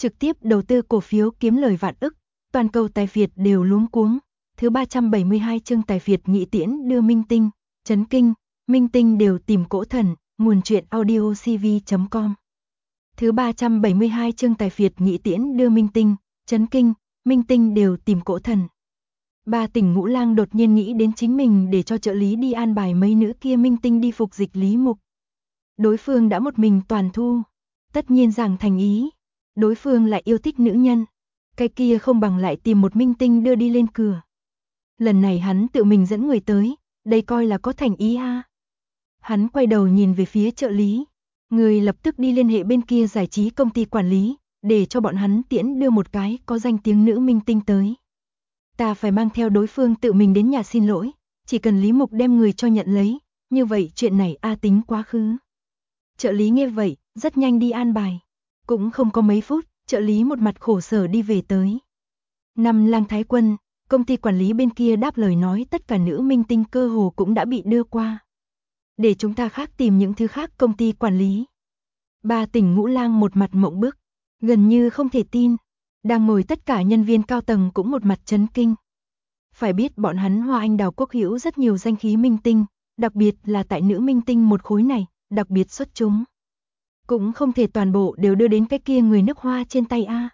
trực tiếp đầu tư cổ phiếu kiếm lời vạn ức, toàn cầu tài phiệt đều luống cuống. Thứ 372 chương tài phiệt nhị tiễn đưa minh tinh, chấn kinh, minh tinh đều tìm cỗ thần, nguồn truyện audio cv.com. Thứ 372 chương tài phiệt nhị tiễn đưa minh tinh, chấn kinh, minh tinh đều tìm cỗ thần. Ba Tỉnh Ngũ Lang đột nhiên nghĩ đến chính mình để cho trợ lý đi an bài mấy nữ kia minh tinh đi phục dịch Lý Mục. Đối phương đã một mình toàn thu, tất nhiên rằng thành ý, đối phương lại yêu thích nữ nhân, cái kia không bằng lại tìm một minh tinh đưa đi lên cửa. Lần này hắn tự mình dẫn người tới, đây coi là có thành ý ha. Hắn quay đầu nhìn về phía trợ lý, người lập tức đi liên hệ bên kia giải trí công ty quản lý, để cho bọn hắn tiễn đưa một cái có danh tiếng nữ minh tinh tới. Ta phải mang theo đối phương tự mình đến nhà xin lỗi, chỉ cần Lý Mục đem người cho nhận lấy, như vậy chuyện này tính quá khứ. Trợ lý nghe vậy, rất nhanh đi an bài. Cũng không có mấy phút, trợ lý một mặt khổ sở đi về tới. Năm Lang Thái Quân, công ty quản lý bên kia đáp lời nói tất cả nữ minh tinh cơ hồ cũng đã bị đưa qua. Để chúng ta khác tìm những thứ khác công ty quản lý. Ba Tỉnh Ngũ Lang một mặt mộng bức, gần như không thể tin. Đang ngồi tất cả nhân viên cao tầng cũng một mặt chấn kinh. Phải biết bọn hắn Hoa Anh Đào Quốc hữu rất nhiều danh khí minh tinh, đặc biệt là tại nữ minh tinh một khối này, đặc biệt xuất chúng. Cũng không thể toàn bộ đều đưa đến cái kia người nước Hoa trên tay a.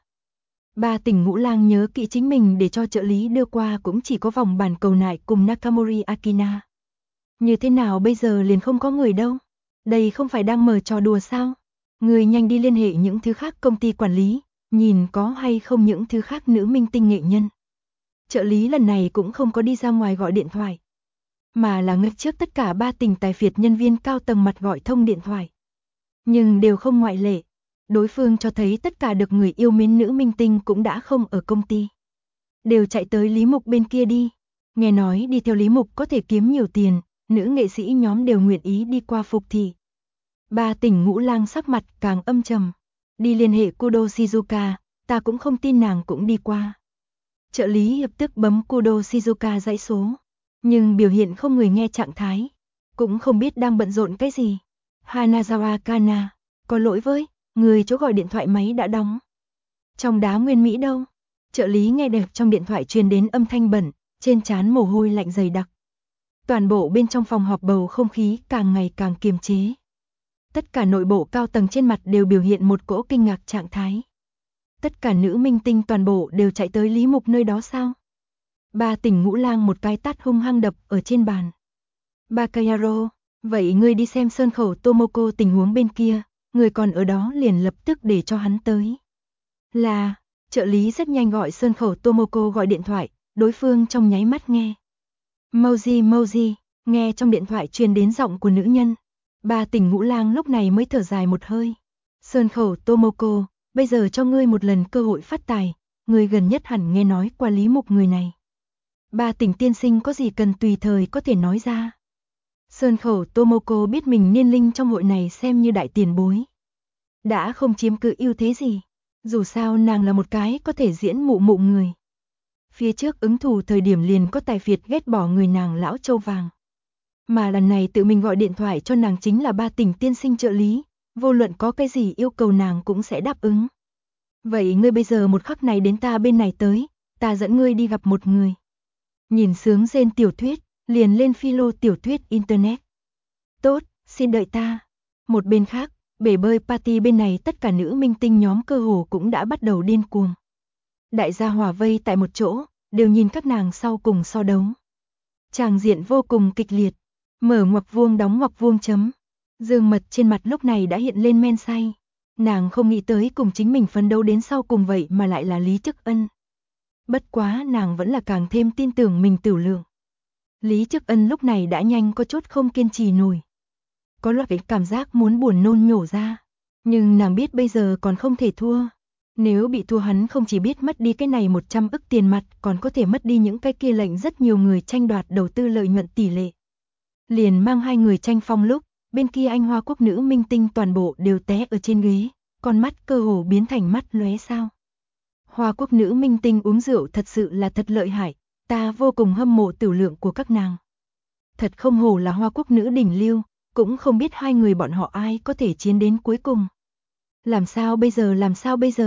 Ba Tỉnh Ngũ Lang nhớ kỹ chính mình để cho trợ lý đưa qua cũng chỉ có vòng bản cầu nại cùng Nakamori Akina. Như thế nào bây giờ liền không có người đâu? Đây không phải đang mở trò đùa sao? Người nhanh đi liên hệ những thứ khác công ty quản lý, nhìn có hay không những thứ khác nữ minh tinh nghệ nhân. Trợ lý lần này cũng không có đi ra ngoài gọi điện thoại, mà là ngất trước tất cả Ba Tỉnh tài phiệt nhân viên cao tầng mặt gọi thông điện thoại. Nhưng đều không ngoại lệ, đối phương cho thấy tất cả được người yêu mến nữ minh tinh cũng đã không ở công ty. Đều chạy tới Lý Mục bên kia đi, nghe nói đi theo Lý Mục có thể kiếm nhiều tiền, nữ nghệ sĩ nhóm đều nguyện ý đi qua phục thị. Ba Tỉnh Ngũ Lang sắc mặt càng âm trầm, đi liên hệ Kudo Shizuka, ta cũng không tin nàng cũng đi qua. Trợ lý lập tức bấm Kudo Shizuka dãy số, nhưng biểu hiện không người nghe trạng thái, cũng không biết đang bận rộn cái gì. Hanazawa Kana, có lỗi với, người chỗ gọi điện thoại máy đã đóng. Trong đá nguyên Mỹ đâu? Trợ lý nghe được trong điện thoại truyền đến âm thanh bẩn, trên trán mồ hôi lạnh dày đặc. Toàn bộ bên trong phòng họp bầu không khí càng ngày càng kiềm chế. Tất cả nội bộ cao tầng trên mặt đều biểu hiện một cỗ kinh ngạc trạng thái. Tất cả nữ minh tinh toàn bộ đều chạy tới Lý Mục nơi đó sao? Ba Tỉnh Ngũ Lang một cái tát hung hăng đập ở trên bàn. Bakayaro, vậy ngươi đi xem sơn khẩu Tomoko tình huống bên kia, người còn ở đó liền lập tức để cho hắn tới. Là, trợ lý rất nhanh gọi sơn khẩu Tomoko gọi điện thoại, đối phương trong nháy mắt nghe. Mouji, nghe trong điện thoại truyền đến giọng của nữ nhân. Ba Tỉnh Ngũ Lang lúc này mới thở dài một hơi. Sơn khẩu Tomoko, bây giờ cho ngươi một lần cơ hội phát tài, ngươi gần nhất hẳn nghe nói qua Lý Mục người này. Ba Tỉnh tiên sinh có gì cần tùy thời có thể nói ra. Sơn khẩu Tomoko biết mình niên linh trong hội này xem như đại tiền bối. Đã không chiếm cứ ưu thế gì, dù sao nàng là một cái có thể diễn mụ người. Phía trước ứng thủ thời điểm liền có tài phiệt ghét bỏ người nàng lão châu vàng. Mà lần này tự mình gọi điện thoại cho nàng chính là Ba Tỉnh tiên sinh trợ lý, vô luận có cái gì yêu cầu nàng cũng sẽ đáp ứng. Vậy ngươi bây giờ một khắc này đến ta bên này tới, ta dẫn ngươi đi gặp một người. Nhìn sướng rên tiểu thuyết, liền lên philo tiểu thuyết internet. Tốt, xin đợi ta. Một bên khác, bể bơi party bên này tất cả nữ minh tinh nhóm cơ hồ cũng đã bắt đầu điên cuồng. Đại gia hòa vây tại một chỗ, đều nhìn các nàng sau cùng so đấu. Tràng diện vô cùng kịch liệt, mở ngoặc vuông đóng ngoặc vuông chấm. Dương Mật trên mặt lúc này đã hiện lên men say. Nàng không nghĩ tới cùng chính mình phấn đấu đến sau cùng vậy mà lại là Lý Chức Ân. Bất quá nàng vẫn là càng thêm tin tưởng mình tửu lượng. Lý Chức Ân lúc này đã nhanh có chút không kiên trì nổi. Có loại cảm giác muốn buồn nôn nhổ ra. Nhưng nàng biết bây giờ còn không thể thua. Nếu bị thua hắn không chỉ biết mất đi cái này 100 ức tiền mặt, còn có thể mất đi những cái kia lệnh rất nhiều người tranh đoạt đầu tư lợi nhuận tỷ lệ. Liền mang hai người tranh phong lúc, bên kia Anh Hoa Quốc nữ minh tinh toàn bộ đều té ở trên ghế, con mắt cơ hồ biến thành mắt lóe sao. Hoa Quốc nữ minh tinh uống rượu thật sự là thật lợi hại, ta vô cùng hâm mộ tửu lượng của các nàng. Thật không hổ là Hoa Quốc nữ đỉnh lưu, cũng không biết hai người bọn họ ai có thể chiến đến cuối cùng. Làm sao bây giờ,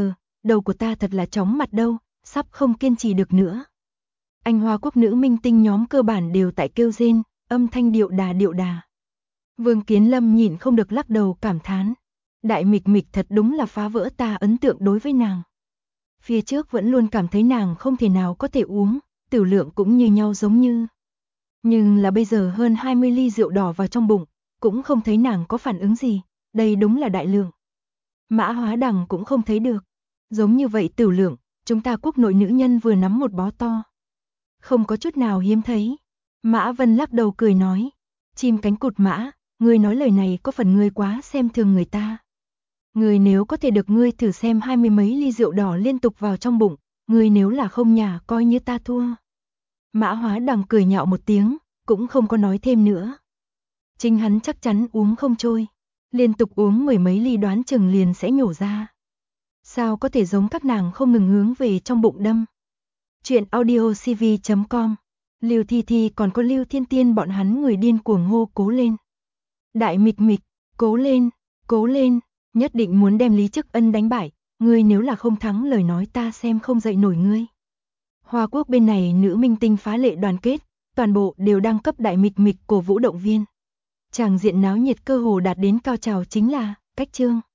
đầu của ta thật là chóng mặt đâu, sắp không kiên trì được nữa. Anh Hoa Quốc nữ minh tinh nhóm cơ bản đều tại kêu rên, âm thanh điệu đà. Vương Kiến Lâm nhịn không được lắc đầu cảm thán. Đại Mịch Mịch thật đúng là phá vỡ ta ấn tượng đối với nàng. Phía trước vẫn luôn cảm thấy nàng không thể nào có thể uống, tiểu lượng cũng như nhau giống như. Nhưng là bây giờ hơn 20 ly rượu đỏ vào trong bụng, cũng không thấy nàng có phản ứng gì, đây đúng là đại lượng. Mã Hóa Đằng cũng không thấy được. Giống như vậy tiểu lượng, chúng ta quốc nội nữ nhân vừa nắm một bó to. Không có chút nào hiếm thấy. Mã Vân lắc đầu cười nói. Chim cánh cụt mã, ngươi nói lời này có phần ngươi quá xem thường người ta. Ngươi nếu có thể được ngươi thử xem 20 mấy ly rượu đỏ liên tục vào trong bụng, ngươi nếu là không nhả coi như ta thua. Mã Hóa Đằng cười nhạo một tiếng, cũng không có nói thêm nữa. Chính hắn chắc chắn uống không trôi. Liên tục uống mười mấy ly đoán chừng liền sẽ nhổ ra. Sao có thể giống các nàng không ngừng hướng về trong bụng đâm. Chuyện audiocv.com. Lưu Thi Thi còn có Lưu Thiên Tiên bọn hắn người điên cuồng hô cố lên. Đại Mịch Mịch, cố lên, nhất định muốn đem Lý Chức Ân đánh bại, ngươi nếu là không thắng lời nói ta xem không dậy nổi ngươi. Hoa Quốc bên này nữ minh tinh phá lệ đoàn kết, toàn bộ đều đang cấp Đại Mịch Mịch cổ vũ động viên. Tràng diện náo nhiệt cơ hồ đạt đến cao trào chính là cách chương.